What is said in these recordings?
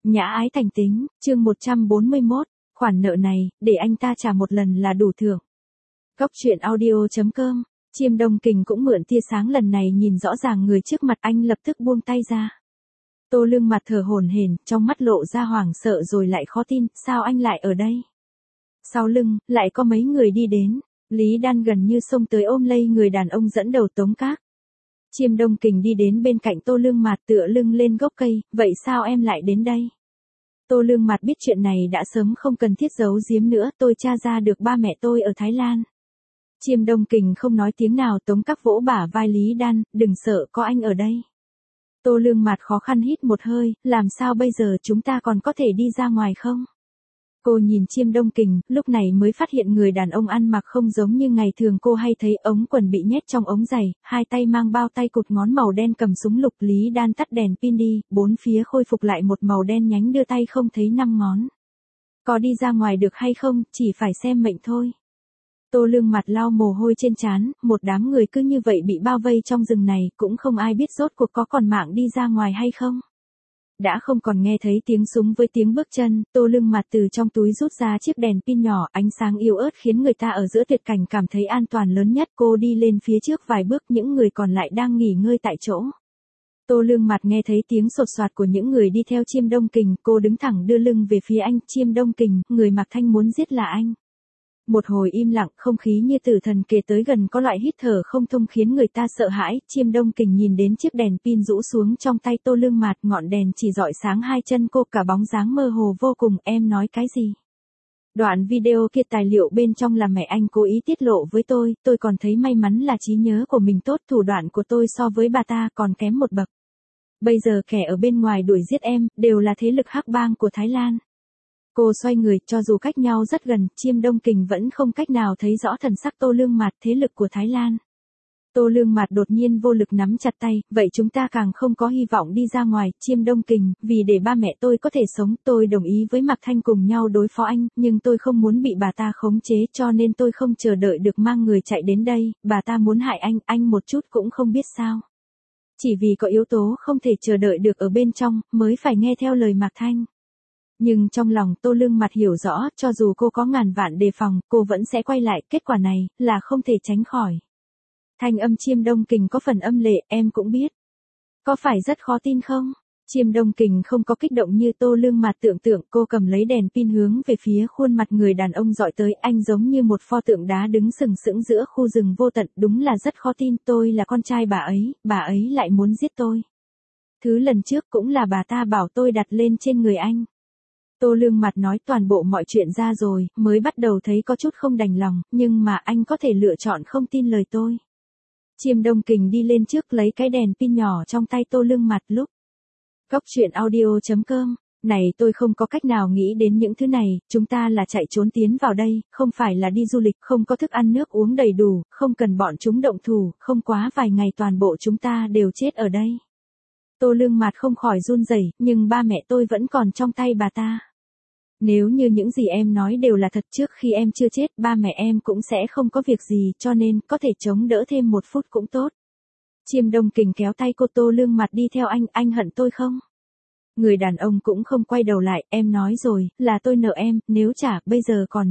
Nhã ái thành tính, chương 141, khoản nợ này, để anh ta trả một lần là đủ thưởng. Góc truyện audio.com, Chiêm Đông Kình cũng mượn tia sáng lần này nhìn rõ ràng người trước mặt, anh lập tức buông tay ra. Tô Lương mặt thở hổn hển, trong mắt lộ ra hoảng sợ rồi lại khó tin, sao anh lại ở đây? Sau lưng, lại có mấy người đi đến, Lý Đan gần như xông tới ôm lấy người đàn ông dẫn đầu Tống Các. Chiêm Đông Kình đi đến bên cạnh Tô Lương Mạt tựa lưng lên gốc cây, vậy sao em lại đến đây? Tô Lương Mạt biết chuyện này đã sớm không cần thiết giấu giếm nữa, tôi tra ra được ba mẹ tôi ở Thái Lan. Chiêm Đông Kình không nói tiếng nào, Tống Các vỗ bả vai Lý Đan, đừng sợ, có anh ở đây. Tô Lương Mạt khó khăn hít một hơi, làm sao bây giờ, chúng ta còn có thể đi ra ngoài không? Cô nhìn Chiêm Đông Kình, lúc này mới phát hiện người đàn ông ăn mặc không giống như ngày thường cô hay thấy, ống quần bị nhét trong ống giày, hai tay mang bao tay cụt ngón màu đen cầm súng lục. Lý Đan tắt đèn pin đi, bốn phía khôi phục lại một màu đen nhánh, đưa tay không thấy năm ngón. Có đi ra ngoài được hay không, chỉ phải xem mệnh thôi. Tô Lương Mặt lau mồ hôi trên trán, một đám người cứ như vậy bị bao vây trong rừng này, cũng không ai biết rốt cuộc có còn mạng đi ra ngoài hay không. Đã không còn nghe thấy tiếng súng với tiếng bước chân, Tô Lương Mặt từ trong túi rút ra chiếc đèn pin nhỏ, ánh sáng yếu ớt khiến người ta ở giữa tuyệt cảnh cảm thấy an toàn lớn nhất. Cô đi lên phía trước vài bước, những người còn lại đang nghỉ ngơi tại chỗ. Tô Lương Mặt nghe thấy tiếng sột soạt của những người đi theo Chiêm Đông Kình, cô đứng thẳng đưa lưng về phía anh. Chiêm Đông Kình, người Mạc Thanh muốn giết là anh. Một hồi im lặng, không khí như tử thần kề tới gần, có loại hít thở không thông khiến người ta sợ hãi. Chiêm Đông Kình nhìn đến chiếc đèn pin rũ xuống trong tay Tô Lương Mạt, ngọn đèn chỉ rọi sáng hai chân cô, cả bóng dáng mơ hồ vô cùng. Em nói cái gì? Đoạn video kia tài liệu bên trong là mẹ anh cố ý tiết lộ với tôi còn thấy may mắn là trí nhớ của mình tốt, thủ đoạn của tôi so với bà ta còn kém một bậc. Bây giờ kẻ ở bên ngoài đuổi giết em, đều là thế lực hắc bang của Thái Lan. Cô xoay người, cho dù cách nhau rất gần, Chiêm Đông Kình vẫn không cách nào thấy rõ thần sắc Tô Lương Mạt. Thế lực của Thái Lan. Tô Lương Mạt đột nhiên vô lực nắm chặt tay, vậy chúng ta càng không có hy vọng đi ra ngoài. Chiêm Đông Kình, vì để ba mẹ tôi có thể sống, tôi đồng ý với Mạc Thanh cùng nhau đối phó anh, nhưng tôi không muốn bị bà ta khống chế, cho nên tôi không chờ đợi được mang người chạy đến đây. Bà ta muốn hại anh một chút cũng không biết sao. Chỉ vì có yếu tố không thể chờ đợi được ở bên trong, mới phải nghe theo lời Mạc Thanh. Nhưng trong lòng Tô Lương Mặt hiểu rõ, cho dù cô có ngàn vạn đề phòng, cô vẫn sẽ quay lại, kết quả này, là không thể tránh khỏi. Thanh âm Chiêm Đông Kình có phần âm lệ, em cũng biết. Có phải rất khó tin không? Chiêm Đông Kình không có kích động như Tô Lương Mặt tưởng tượng, cô cầm lấy đèn pin hướng về phía khuôn mặt người đàn ông dọi tới, anh giống như một pho tượng đá đứng sừng sững giữa khu rừng vô tận, đúng là rất khó tin, tôi là con trai bà ấy lại muốn giết tôi. Thứ lần trước cũng là bà ta bảo tôi đặt lên trên người anh. Tô Lương Mặt nói toàn bộ mọi chuyện ra rồi, mới bắt đầu thấy có chút không đành lòng, nhưng mà anh có thể lựa chọn không tin lời tôi. Chiêm Đông Kình đi lên trước lấy cái đèn pin nhỏ trong tay Tô Lương Mặt lúc. Góc truyện audio.com, này tôi không có cách nào nghĩ đến những thứ này, chúng ta là chạy trốn tiến vào đây, không phải là đi du lịch, không có thức ăn nước uống đầy đủ, không cần bọn chúng động thủ, không quá vài ngày toàn bộ chúng ta đều chết ở đây. Tô Lương Mạt không khỏi run rẩy, nhưng ba mẹ tôi vẫn còn trong tay bà ta. Nếu như những gì em nói đều là thật, trước khi em chưa chết, ba mẹ em cũng sẽ không có việc gì, cho nên, có thể chống đỡ thêm một phút cũng tốt. Chiêm Đông Kình kéo tay cô. Tô Lương Mặt đi theo anh hận tôi không? Người đàn ông cũng không quay đầu lại, em nói rồi, là tôi nợ em, nếu trả, bây giờ còn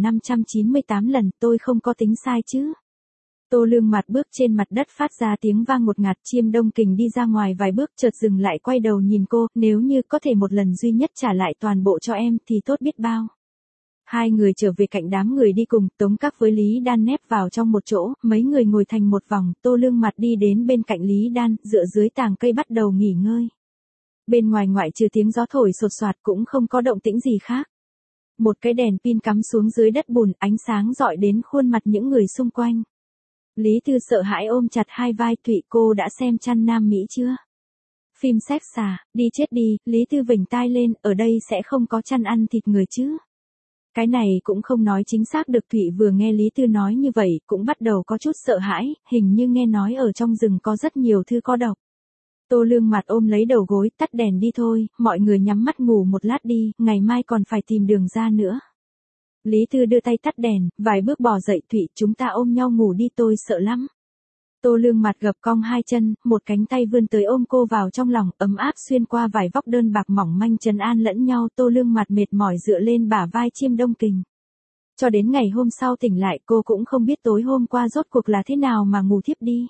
598 lần, tôi không có tính sai chứ. Tô Lương Mặt bước trên mặt đất phát ra tiếng vang ngột ngạt. Chiêm Đông Kình đi ra ngoài vài bước chợt dừng lại quay đầu nhìn cô, nếu như có thể một lần duy nhất trả lại toàn bộ cho em thì tốt biết bao. Hai người trở về cạnh đám người đi cùng, Tống Các với Lý Đan nép vào trong một chỗ, mấy người ngồi thành một vòng, Tô Lương Mặt đi đến bên cạnh Lý Đan, dựa dưới tàng cây bắt đầu nghỉ ngơi. Bên ngoài ngoại trừ tiếng gió thổi sột soạt cũng không có động tĩnh gì khác. Một cái đèn pin cắm xuống dưới đất bùn, ánh sáng rọi đến khuôn mặt những người xung quanh. Lý Thư sợ hãi ôm chặt hai vai Thụy, cô đã xem Chăn Nam Mỹ chưa? Phim sex xà, đi chết đi. Lý Thư vểnh tai lên, ở đây sẽ không có chăn ăn thịt người chứ? Cái này cũng không nói chính xác được. Thụy vừa nghe Lý Thư nói như vậy, cũng bắt đầu có chút sợ hãi, hình như nghe nói ở trong rừng có rất nhiều thứ có độc. Tô Lương Mặt ôm lấy đầu gối, tắt đèn đi thôi, mọi người nhắm mắt ngủ một lát đi, ngày mai còn phải tìm đường ra nữa. Lý Thư đưa tay tắt đèn, vài bước bò dậy. Thụy, chúng ta ôm nhau ngủ đi, tôi sợ lắm. Tô Lương Mặt gập cong hai chân, một cánh tay vươn tới ôm cô vào trong lòng, ấm áp xuyên qua vải vóc đơn bạc mỏng manh trấn an lẫn nhau. Tô Lương Mặt mệt mỏi dựa lên bả vai Chiêm Đông Kình. Cho đến ngày hôm sau tỉnh lại cô cũng không biết tối hôm qua rốt cuộc là thế nào mà ngủ thiếp đi.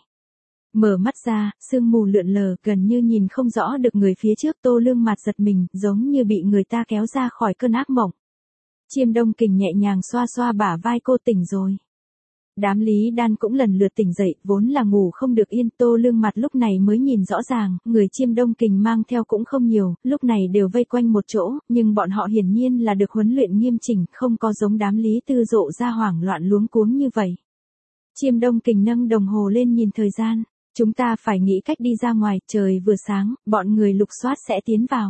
Mở mắt ra, sương mù lượn lờ, gần như nhìn không rõ được người phía trước. Tô Lương Mặt giật mình, giống như bị người ta kéo ra khỏi cơn ác mộng. Chiêm Đông Kình nhẹ nhàng xoa xoa bả vai cô, tỉnh rồi. Đám Lý Đan cũng lần lượt tỉnh dậy, vốn là ngủ không được yên. Tô Lương Mặt lúc này mới nhìn rõ ràng, người Chiêm Đông Kình mang theo cũng không nhiều, lúc này đều vây quanh một chỗ, nhưng bọn họ hiển nhiên là được huấn luyện nghiêm chỉnh, không có giống đám Lý Tư rộ ra hoảng loạn luống cuống như vậy. Chiêm Đông Kình nâng đồng hồ lên nhìn thời gian, chúng ta phải nghĩ cách đi ra ngoài, trời vừa sáng, bọn người lục soát sẽ tiến vào.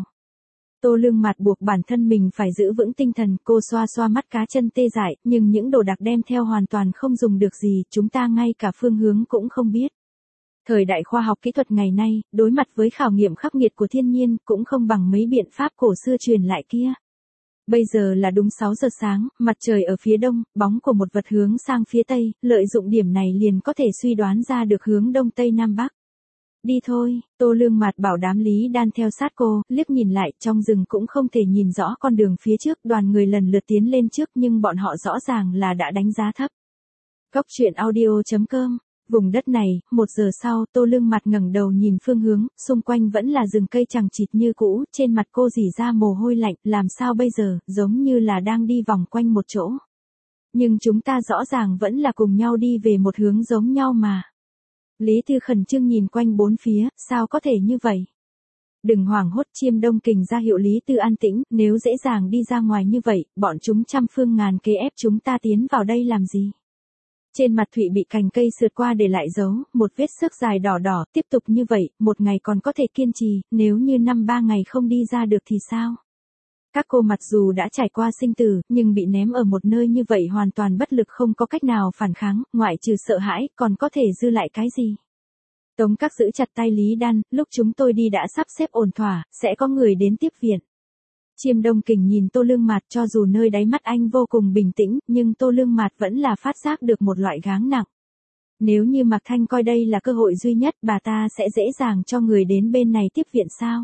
Tô Lương Mặt buộc bản thân mình phải giữ vững tinh thần, cô xoa xoa mắt cá chân tê dại, nhưng những đồ đạc đem theo hoàn toàn không dùng được gì, chúng ta ngay cả phương hướng cũng không biết. Thời đại khoa học kỹ thuật ngày nay, đối mặt với khảo nghiệm khắc nghiệt của thiên nhiên, cũng không bằng mấy biện pháp cổ xưa truyền lại kia. Bây giờ là đúng 6 giờ sáng, mặt trời ở phía đông, bóng của một vật hướng sang phía tây, lợi dụng điểm này liền có thể suy đoán ra được hướng đông tây nam bắc. Đi thôi, Tô Lương Mặt bảo đám Lý Đan theo sát cô, liếc nhìn lại, trong rừng cũng không thể nhìn rõ con đường phía trước, đoàn người lần lượt tiến lên trước nhưng bọn họ rõ ràng là đã đánh giá thấp. Cốc truyện audio.com. Vùng đất này, 1 giờ sau, Tô Lương Mặt ngẩng đầu nhìn phương hướng, xung quanh vẫn là rừng cây chằng chịt như cũ, trên mặt cô rỉ ra mồ hôi lạnh, làm sao bây giờ, giống như là đang đi vòng quanh một chỗ. Nhưng chúng ta rõ ràng vẫn là cùng nhau đi về một hướng giống nhau mà. Lý Tư khẩn trương nhìn quanh bốn phía, sao có thể như vậy? Đừng hoảng hốt, Chiêm Đông Kình ra hiệu Lý Tư an tĩnh, nếu dễ dàng đi ra ngoài như vậy, bọn chúng trăm phương ngàn kế ép chúng ta tiến vào đây làm gì? Trên mặt Thụy bị cành cây sượt qua để lại dấu, một vết xước dài đỏ đỏ, tiếp tục như vậy, một ngày còn có thể kiên trì, nếu như 3 ngày không đi ra được thì sao? Các cô mặc dù đã trải qua sinh tử, nhưng bị ném ở một nơi như vậy hoàn toàn bất lực, không có cách nào phản kháng, ngoại trừ sợ hãi, còn có thể dư lại cái gì? Tống Các giữ chặt tay Lý Đan, lúc chúng tôi đi đã sắp xếp ổn thỏa, sẽ có người đến tiếp viện. Chiêm Đông Kình nhìn Tô Lương Mặt, cho dù nơi đáy mắt anh vô cùng bình tĩnh, nhưng Tô Lương Mặt vẫn là phát giác được một loại gáng nặng. Nếu như Mạc Thanh coi đây là cơ hội duy nhất, bà ta sẽ dễ dàng cho người đến bên này tiếp viện sao?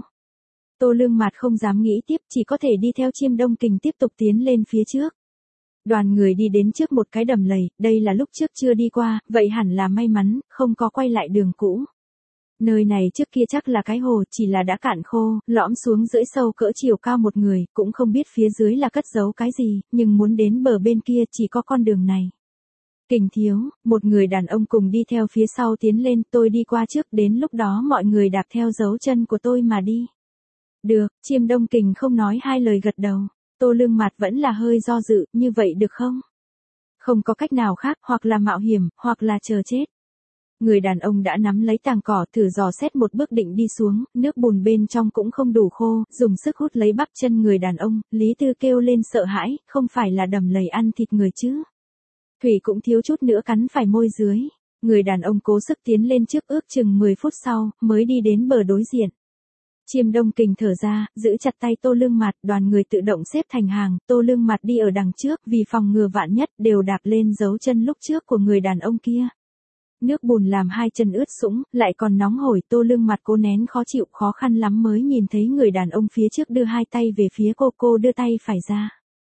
Tô Lương Mặt không dám nghĩ tiếp, chỉ có thể đi theo Chiêm Đông Kình tiếp tục tiến lên phía trước. Đoàn người đi đến trước một cái đầm lầy, đây là lúc trước chưa đi qua, vậy hẳn là may mắn, không có quay lại đường cũ. Nơi này trước kia chắc là cái hồ, chỉ là đã cạn khô, lõm xuống rưỡi sâu cỡ chiều cao một người, cũng không biết phía dưới là cất giấu cái gì, nhưng muốn đến bờ bên kia chỉ có con đường này. Kình thiếu, một người đàn ông cùng đi theo phía sau tiến lên, tôi đi qua trước, đến lúc đó mọi người đạp theo dấu chân của tôi mà đi. Được, Chiêm Đông Kình không nói hai lời gật đầu. Tô Lương Mặt vẫn là hơi do dự, như vậy được không? Không có cách nào khác, hoặc là mạo hiểm, hoặc là chờ chết. Người đàn ông đã nắm lấy tàng cỏ, thử dò xét một bước định đi xuống, nước bùn bên trong cũng không đủ khô, dùng sức hút lấy bắp chân người đàn ông, Lý Tư kêu lên sợ hãi, không phải là đầm lầy ăn thịt người chứ. Thủy cũng thiếu chút nữa cắn phải môi dưới. Người đàn ông cố sức tiến lên trước, ước chừng 10 phút sau, mới đi đến bờ đối diện. Chiêm Đông Kình thở ra, giữ chặt tay Tô Lương Mặt, đoàn người tự động xếp thành hàng, Tô Lương Mặt đi ở đằng trước, vì phòng ngừa vạn nhất, đều đạp lên dấu chân lúc trước của người đàn ông kia. Nước bùn làm hai chân ướt sũng, lại còn nóng hổi, Tô Lương Mặt cố nén khó chịu, khó khăn lắm mới nhìn thấy người đàn ông phía trước đưa hai tay về phía cô đưa tay phải ra.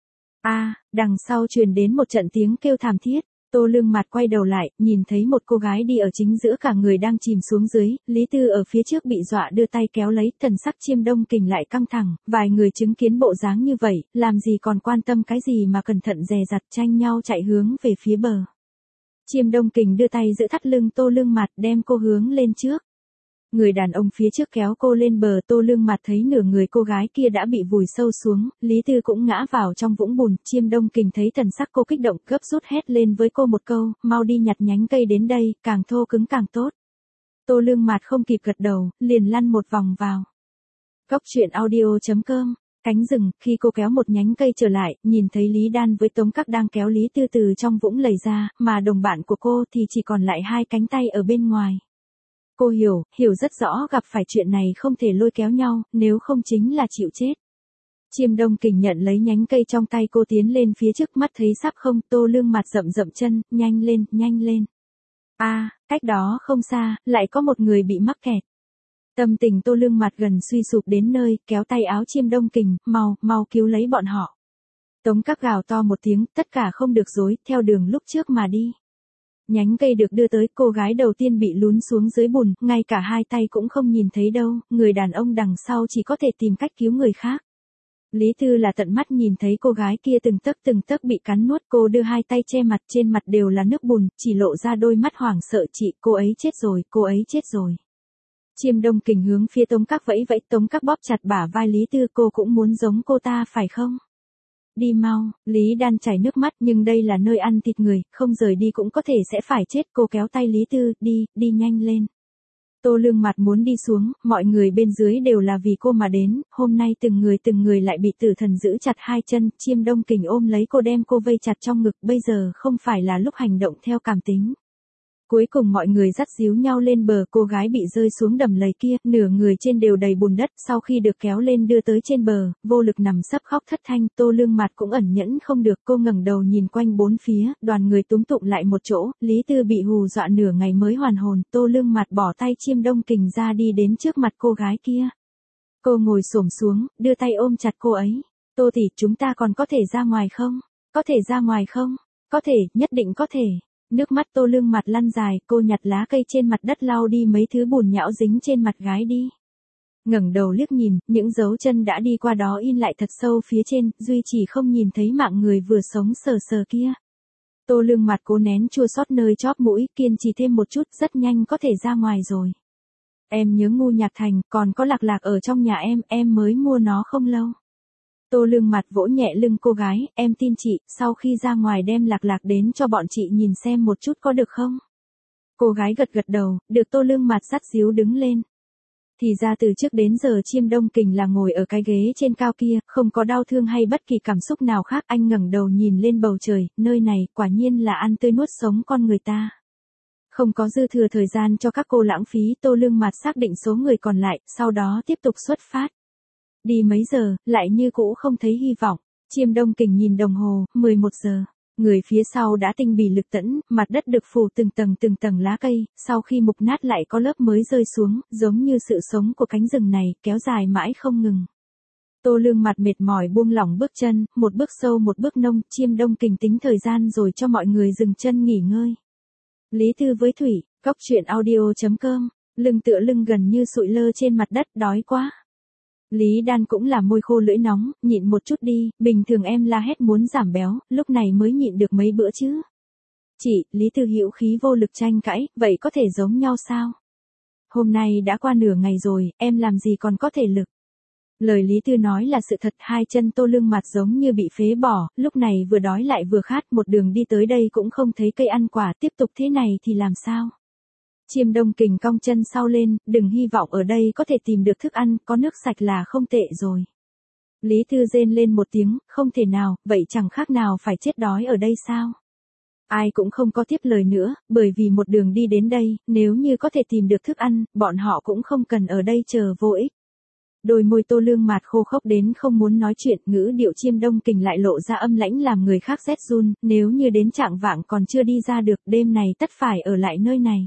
Đằng sau truyền đến một trận tiếng kêu thảm thiết. Tô Lương Mặt quay đầu lại, nhìn thấy một cô gái đi ở chính giữa cả người đang chìm xuống dưới, Lý Tư ở phía trước bị dọa đưa tay kéo lấy, thần sắc Chiêm Đông Kình lại căng thẳng, vài người chứng kiến bộ dáng như vậy, làm gì còn quan tâm cái gì mà cẩn thận dè dặt tranh nhau chạy hướng về phía bờ. Chiêm Đông Kình đưa tay giữ thắt lưng Tô Lương Mặt, đem cô hướng lên trước. Người đàn ông phía trước kéo cô lên bờ, Tô Lương Mặt thấy nửa người cô gái kia đã bị vùi sâu xuống, Lý Tư cũng ngã vào trong vũng bùn, Chiêm Đông Kình thấy thần sắc cô kích động, gấp rút hét lên với cô một câu, mau đi nhặt nhánh cây đến đây, càng thô cứng càng tốt. Tô Lương Mặt không kịp gật đầu, liền lăn một vòng vào. Cốc truyện audio.com. Cánh rừng, khi cô kéo một nhánh cây trở lại, nhìn thấy Lý Đan với Tống Các đang kéo Lý Tư từ trong vũng lầy ra, mà đồng bạn của cô thì chỉ còn lại hai cánh tay ở bên ngoài. Cô hiểu rất rõ gặp phải chuyện này không thể lôi kéo nhau, nếu không chính là chịu chết. Chiêm Đông Kình nhận lấy nhánh cây trong tay cô tiến lên phía trước, mắt thấy sắp không, Tô Lương Mặt rậm chân, nhanh lên. Cách đó không xa, lại có một người bị mắc kẹt. Tâm tình Tô Lương mặt gần suy sụp đến nơi, kéo tay áo Chiêm Đông Kình, mau cứu lấy bọn họ. Tống Các gào to một tiếng, tất cả không được dối, theo đường lúc trước mà đi. Nhánh cây được đưa tới, cô gái đầu tiên bị lún xuống dưới bùn, ngay cả hai tay cũng không nhìn thấy đâu, người đàn ông đằng sau chỉ có thể tìm cách cứu người khác. Lý Tư là tận mắt nhìn thấy cô gái kia từng tấc bị cắn nuốt, cô đưa hai tay che mặt, trên mặt đều là nước bùn, chỉ lộ ra đôi mắt hoảng sợ, chị, cô ấy chết rồi. Chiêm Đông Kình hướng phía Tống Các vẫy, Tống Các bóp chặt bả vai Lý Tư, cô cũng muốn giống cô ta phải không? Đi mau, Lý Đan chảy nước mắt, nhưng đây là nơi ăn thịt người, không rời đi cũng có thể sẽ phải chết, cô kéo tay Lý Tư, đi nhanh lên. Tô Lương mặt muốn đi xuống, mọi người bên dưới đều là vì cô mà đến, hôm nay từng người lại bị tử thần giữ chặt hai chân, Chiêm Đông Kình ôm lấy cô đem cô vây chặt trong ngực, bây giờ không phải là lúc hành động theo cảm tính. Cuối cùng mọi người dắt díu nhau lên bờ, cô gái bị rơi xuống đầm lầy kia, nửa người trên đều đầy bùn đất, sau khi được kéo lên đưa tới trên bờ, vô lực nằm sấp khóc thất thanh, Tô Lương mặt cũng ẩn nhẫn không được, cô ngẩng đầu nhìn quanh bốn phía, đoàn người túm tụm lại một chỗ, Lý Tư bị hù dọa nửa ngày mới hoàn hồn, Tô Lương mặt bỏ tay Chiêm Đông Kình ra đi đến trước mặt cô gái kia. Cô ngồi xổm xuống, đưa tay ôm chặt cô ấy. Tô tỷ, chúng ta còn có thể ra ngoài không? Có thể ra ngoài không? Có thể, nhất định có thể. Nước mắt Tô Lương mặt lăn dài, cô nhặt lá cây trên mặt đất lau đi mấy thứ bùn nhão dính trên mặt gái đi. Ngẩng đầu liếc nhìn, những dấu chân đã đi qua đó in lại thật sâu phía trên, duy chỉ không nhìn thấy mạng người vừa sống sờ kia. Tô Lương mặt cố nén chua xót nơi chóp mũi, kiên trì thêm một chút, rất nhanh có thể ra ngoài rồi. Em nhớ Ngu Nhạc Thành, còn có Lạc Lạc ở trong nhà em mới mua nó không lâu. Tô Lương mặt vỗ nhẹ lưng cô gái, em tin chị, sau khi ra ngoài đem Lạc Lạc đến cho bọn chị nhìn xem một chút có được không? Cô gái gật đầu, được. Tô Lương mặt dắt díu đứng lên. Thì ra từ trước đến giờ Chiêm Đông Kình là ngồi ở cái ghế trên cao kia, không có đau thương hay bất kỳ cảm xúc nào khác, anh ngẩng đầu nhìn lên bầu trời, nơi này quả nhiên là ăn tươi nuốt sống con người ta. Không có dư thừa thời gian cho các cô lãng phí, Tô Lương mặt xác định số người còn lại, sau đó tiếp tục xuất phát. Đi mấy giờ, lại như cũ không thấy hy vọng. Chiêm Đông Kình nhìn đồng hồ, 11 giờ. Người phía sau đã tinh bì lực tẫn, mặt đất được phủ từng tầng lá cây, sau khi mục nát lại có lớp mới rơi xuống, giống như sự sống của cánh rừng này, kéo dài mãi không ngừng. Tô Lương mặt mệt mỏi buông lỏng bước chân, một bước sâu một bước nông, Chiêm Đông Kình tính thời gian rồi cho mọi người dừng chân nghỉ ngơi. Lý Tư với Thủy, Cóc Truyện Audio.com, lưng tựa lưng gần như sụi lơ trên mặt đất, đói quá. Lý Đan cũng là môi khô lưỡi nóng, nhịn một chút đi, bình thường em la hét muốn giảm béo, lúc này mới nhịn được mấy bữa chứ. Chị, Lý Tư hữu khí vô lực tranh cãi, vậy có thể giống nhau sao? Hôm nay đã qua nửa ngày rồi, em làm gì còn có thể lực? Lời Lý Tư nói là sự thật, hai chân Tô Lương mặt giống như bị phế bỏ, lúc này vừa đói lại vừa khát, một đường đi tới đây cũng không thấy cây ăn quả, tiếp tục thế này thì làm sao? Chiêm Đông Kình cong chân sau lên, đừng hy vọng ở đây có thể tìm được thức ăn, có nước sạch là không tệ rồi. Lý Tư rên lên một tiếng, không thể nào, vậy chẳng khác nào phải chết đói ở đây sao? Ai cũng không có tiếp lời nữa, bởi vì một đường đi đến đây, nếu như có thể tìm được thức ăn, bọn họ cũng không cần ở đây chờ vô ích. Đôi môi Tô Lương mạt khô khốc đến không muốn nói chuyện, ngữ điệu Chiêm Đông Kình lại lộ ra âm lãnh làm người khác rét run, nếu như đến trạng vạng còn chưa đi ra được, đêm này tất phải ở lại nơi này.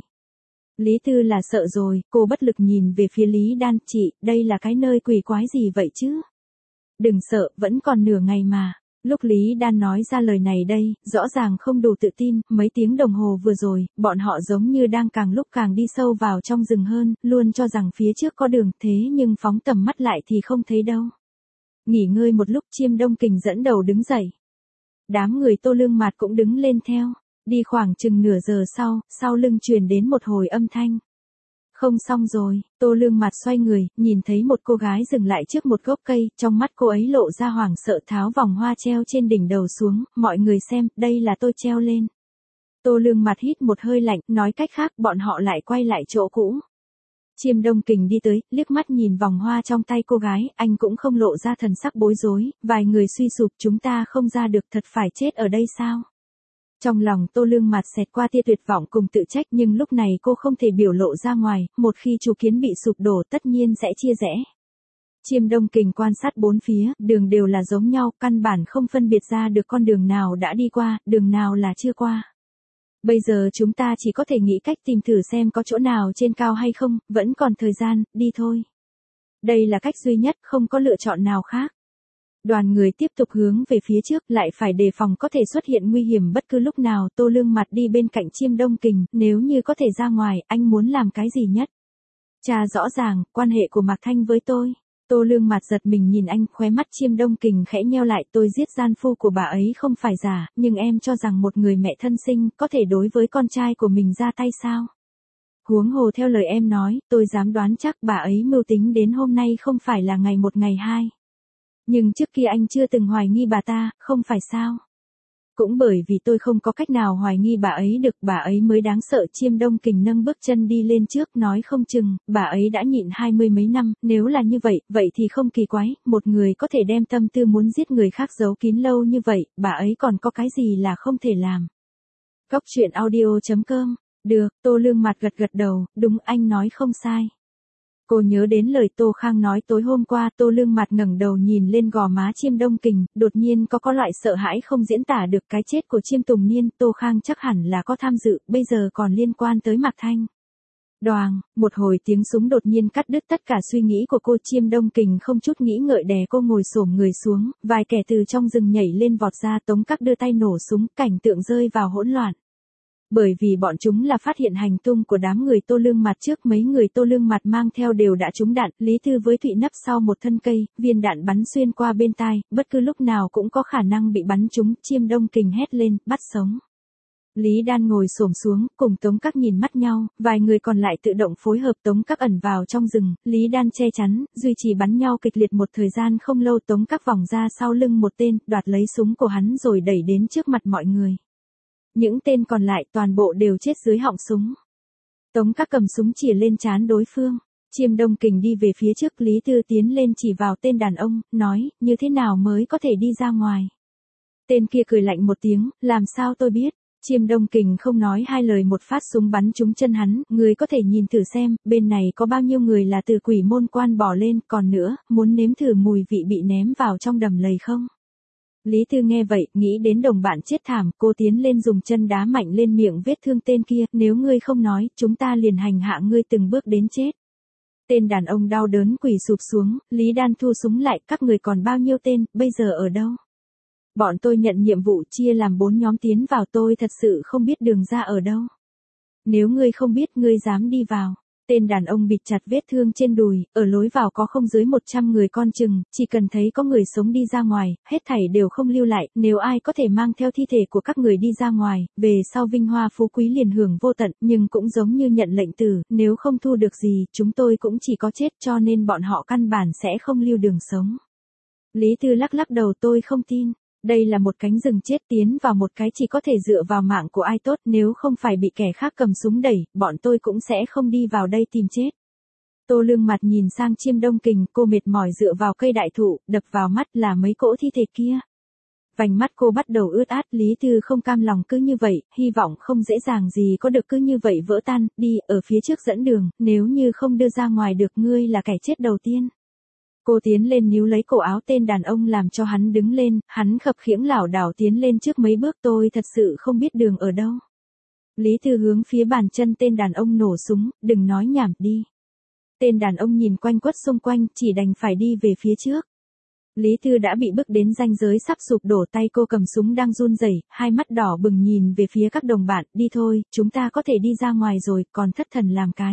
Lý Tư là sợ rồi, cô bất lực nhìn về phía Lý Đan, chị, đây là cái nơi quỷ quái gì vậy chứ? Đừng sợ, vẫn còn nửa ngày mà. Lúc Lý Đan nói ra lời này đây, rõ ràng không đủ tự tin, mấy tiếng đồng hồ vừa rồi, bọn họ giống như đang càng lúc càng đi sâu vào trong rừng hơn, luôn cho rằng phía trước có đường, thế nhưng phóng tầm mắt lại thì không thấy đâu. Nghỉ ngơi một lúc, Chiêm Đông Kình dẫn đầu đứng dậy. Đám người Tô Lương mạt cũng đứng lên theo. Đi khoảng chừng nửa giờ sau lưng truyền đến một hồi âm thanh. Không xong rồi, Tô Lương mặt xoay người, nhìn thấy một cô gái dừng lại trước một gốc cây, trong mắt cô ấy lộ ra hoảng sợ, tháo vòng hoa treo trên đỉnh đầu xuống, mọi người xem, đây là tôi treo lên. Tô Lương mặt hít một hơi lạnh, nói cách khác, bọn họ lại quay lại chỗ cũ. Chiêm Đông Kình đi tới, liếc mắt nhìn vòng hoa trong tay cô gái, anh cũng không lộ ra thần sắc bối rối, vài người suy sụp, chúng ta không ra được, thật phải chết ở đây sao? Trong lòng Tô Lương mặt xẹt qua tia tuyệt vọng cùng tự trách, nhưng lúc này cô không thể biểu lộ ra ngoài, một khi chủ kiến bị sụp đổ tất nhiên sẽ chia rẽ. Chiêm Đông Kình quan sát bốn phía, đường đều là giống nhau, căn bản không phân biệt ra được con đường nào đã đi qua, đường nào là chưa qua. Bây giờ chúng ta chỉ có thể nghĩ cách tìm thử xem có chỗ nào trên cao hay không, vẫn còn thời gian, đi thôi. Đây là cách duy nhất, không có lựa chọn nào khác. Đoàn người tiếp tục hướng về phía trước, lại phải đề phòng có thể xuất hiện nguy hiểm bất cứ lúc nào. Tô Lương Mặt đi bên cạnh Chiêm Đông Kình, nếu như có thể ra ngoài, anh muốn làm cái gì nhất? Cha rõ ràng, quan hệ của Mạc Thanh với tôi. Tô Lương Mặt giật mình nhìn anh, khóe mắt Chiêm Đông Kình khẽ nheo lại, tôi giết gian phu của bà ấy không phải giả, nhưng em cho rằng một người mẹ thân sinh có thể đối với con trai của mình ra tay sao? Huống hồ theo lời em nói, tôi dám đoán chắc bà ấy mưu tính đến hôm nay không phải là ngày một ngày hai. Nhưng trước kia anh chưa từng hoài nghi bà ta, không phải sao? Cũng bởi vì tôi không có cách nào hoài nghi bà ấy được, bà ấy mới đáng sợ. Chiêm Đông Kình nâng bước chân đi lên trước, nói không chừng, bà ấy đã nhịn 20 mấy năm, nếu là như vậy, vậy thì không kỳ quái, một người có thể đem tâm tư muốn giết người khác giấu kín lâu như vậy, bà ấy còn có cái gì là không thể làm. Góc truyện audio.com. Được, Tô Lương Mặt gật gật đầu, đúng anh nói không sai. Cô nhớ đến lời Tô Khang nói tối hôm qua. Tô Lương Mặt ngẩng đầu nhìn lên gò má Chiêm Đông Kình, đột nhiên có loại sợ hãi không diễn tả được. Cái chết của Chiêm Tùng Niên, Tô Khang chắc hẳn là có tham dự, bây giờ còn liên quan tới Mạc Thanh. Đoàng, một hồi tiếng súng đột nhiên cắt đứt tất cả suy nghĩ của cô. Chiêm Đông Kình không chút nghĩ ngợi đè cô ngồi xổm người xuống, vài kẻ từ trong rừng nhảy lên vọt ra. Tống Các đưa tay nổ súng, cảnh tượng rơi vào hỗn loạn. Bởi vì bọn chúng là phát hiện hành tung của đám người Tô Lương Mặt trước, mấy người Tô Lương Mặt mang theo đều đã trúng đạn. Lý Thư với Thụy nấp sau một thân cây, viên đạn bắn xuyên qua bên tai, bất cứ lúc nào cũng có khả năng bị bắn trúng. Chiêm Đông Kình hét lên, bắt sống. Lý Đan ngồi xổm xuống, cùng Tống Các nhìn mắt nhau, vài người còn lại tự động phối hợp. Tống Các ẩn vào trong rừng, Lý Đan che chắn, duy trì bắn nhau kịch liệt một thời gian không lâu. Tống Các vòng ra sau lưng một tên, đoạt lấy súng của hắn rồi đẩy đến trước mặt mọi người. Những tên còn lại toàn bộ đều chết dưới họng súng. Tống Các cầm súng chĩa lên trán đối phương. Chiêm Đông Kình đi về phía trước, Lý Tư tiến lên chỉ vào tên đàn ông, nói, như thế nào mới có thể đi ra ngoài. Tên kia cười lạnh một tiếng, làm sao tôi biết. Chiêm Đông Kình không nói hai lời, một phát súng bắn trúng chân hắn. Người có thể nhìn thử xem, bên này có bao nhiêu người là từ Quỷ Môn Quan bỏ lên, còn nữa, muốn nếm thử mùi vị bị ném vào trong đầm lầy không? Lý Tư nghe vậy, nghĩ đến đồng bạn chết thảm, cô tiến lên dùng chân đá mạnh lên miệng vết thương tên kia, nếu ngươi không nói, chúng ta liền hành hạ ngươi từng bước đến chết. Tên đàn ông đau đớn quỳ sụp xuống, Lý Đan thu súng lại, các người còn bao nhiêu tên, bây giờ ở đâu? Bọn tôi nhận nhiệm vụ chia làm 4 nhóm tiến vào, tôi thật sự không biết đường ra ở đâu. Nếu ngươi không biết, ngươi dám đi vào. Tên đàn ông bịt chặt vết thương trên đùi, ở lối vào có không dưới 100 người con chừng, chỉ cần thấy có người sống đi ra ngoài, hết thảy đều không lưu lại. Nếu ai có thể mang theo thi thể của các người đi ra ngoài, về sau vinh hoa phú quý liền hưởng vô tận, nhưng cũng giống như nhận lệnh tử, nếu không thu được gì, chúng tôi cũng chỉ có chết, cho nên bọn họ căn bản sẽ không lưu đường sống. Lý Tư lắc lắc đầu, tôi không tin. Đây là một cánh rừng chết, tiến vào một cái chỉ có thể dựa vào mạng của ai tốt, nếu không phải bị kẻ khác cầm súng đẩy, bọn tôi cũng sẽ không đi vào đây tìm chết. Tô Lương Mặt nhìn sang Chiêm Đông Kình, cô mệt mỏi dựa vào cây đại thụ, đập vào mắt là mấy cỗ thi thể kia. Vành mắt cô bắt đầu ướt át. Lý Tư không cam lòng cứ như vậy, hy vọng không dễ dàng gì có được cứ như vậy vỡ tan, đi, ở phía trước dẫn đường, nếu như không đưa ra ngoài được ngươi là kẻ chết đầu tiên. Cô tiến lên níu lấy cổ áo tên đàn ông làm cho hắn đứng lên, hắn khập khiễng lảo đảo tiến lên trước mấy bước, tôi thật sự không biết đường ở đâu. Lý Tư hướng phía bàn chân tên đàn ông nổ súng, đừng nói nhảm, đi. Tên đàn ông nhìn quanh quất xung quanh, chỉ đành phải đi về phía trước. Lý Tư đã bị bước đến ranh giới sắp sụp đổ, tay cô cầm súng đang run rẩy, hai mắt đỏ bừng nhìn về phía các đồng bạn, đi thôi, chúng ta có thể đi ra ngoài rồi, còn thất thần làm cái.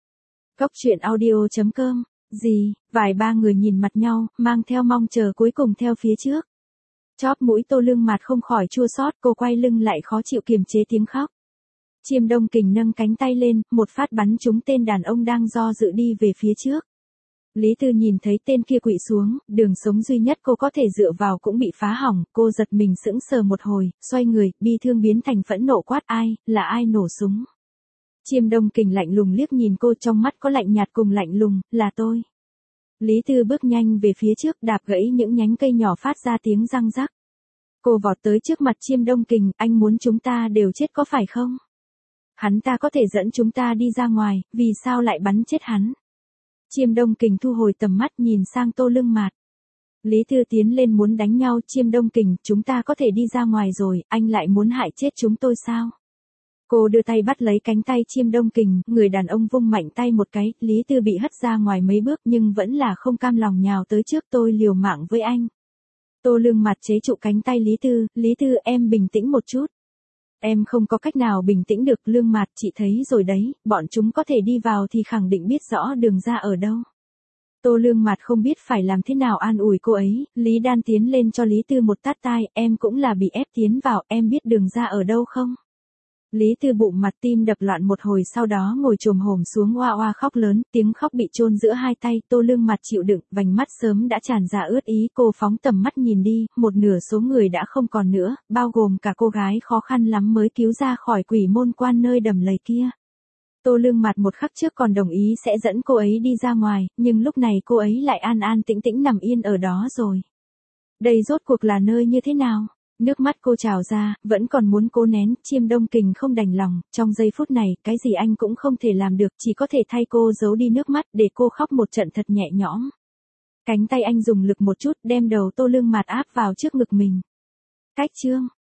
Góc truyện audio.com. Gì, vài ba người nhìn mặt nhau, mang theo mong chờ cuối cùng theo phía trước. Chóp mũi Tô Lương Mặt không khỏi chua xót, cô quay lưng lại khó chịu kiềm chế tiếng khóc. Chiêm Đông Kình nâng cánh tay lên, một phát bắn trúng tên đàn ông đang do dự đi về phía trước. Lý Tư nhìn thấy tên kia quỵ xuống, đường sống duy nhất cô có thể dựa vào cũng bị phá hỏng, cô giật mình sững sờ một hồi, xoay người, bi thương biến thành phẫn nộ quát, ai, là ai nổ súng? Chiêm Đông Kình lạnh lùng liếc nhìn cô, trong mắt có lạnh nhạt cùng lạnh lùng, là tôi. Lý Tư bước nhanh về phía trước, đạp gãy những nhánh cây nhỏ phát ra tiếng răng rắc. Cô vọt tới trước mặt Chiêm Đông Kình, anh muốn chúng ta đều chết có phải không? Hắn ta có thể dẫn chúng ta đi ra ngoài, vì sao lại bắn chết hắn? Chiêm Đông Kình thu hồi tầm mắt nhìn sang Tô Lương Mặt. Lý Tư tiến lên muốn đánh nhau. Chiêm Đông Kình, chúng ta có thể đi ra ngoài rồi, anh lại muốn hại chết chúng tôi sao? Cô đưa tay bắt lấy cánh tay Chiêm Đông Kình, người đàn ông vung mạnh tay một cái, Lý Tư bị hất ra ngoài mấy bước nhưng vẫn là không cam lòng nhào tới trước tôi liều mạng với anh. Tô Lương mặt chế trụ cánh tay Lý Tư em bình tĩnh một chút. Em không có cách nào bình tĩnh được Lương Mạt, chị thấy rồi đấy, bọn chúng có thể đi vào thì khẳng định biết rõ đường ra ở đâu. Tô Lương Mạt không biết phải làm thế nào an ủi cô ấy, Lý Đan tiến lên cho Lý Tư một tát tai, em cũng là bị ép tiến vào, em biết đường ra ở đâu không? Lý Tư bụng mặt tim đập loạn một hồi sau đó ngồi chồm hổm xuống oa oa khóc lớn, tiếng khóc bị chôn giữa hai tay, Tô Lương Mạt chịu đựng, vành mắt sớm đã tràn ra ướt ý, cô phóng tầm mắt nhìn đi, một nửa số người đã không còn nữa, bao gồm cả cô gái khó khăn lắm mới cứu ra khỏi quỷ môn quan nơi đầm lầy kia. Tô Lương Mạt một khắc trước còn đồng ý sẽ dẫn cô ấy đi ra ngoài, nhưng lúc này cô ấy lại an an tĩnh tĩnh nằm yên ở đó rồi. Đây rốt cuộc là nơi như thế nào? Nước mắt cô trào ra, vẫn còn muốn cố nén, Chiêm Đông Kình không đành lòng, trong giây phút này, cái gì anh cũng không thể làm được, chỉ có thể thay cô giấu đi nước mắt để cô khóc một trận thật nhẹ nhõm. Cánh tay anh dùng lực một chút, đem đầu Tô Lương Mạt áp vào trước ngực mình. Cách chương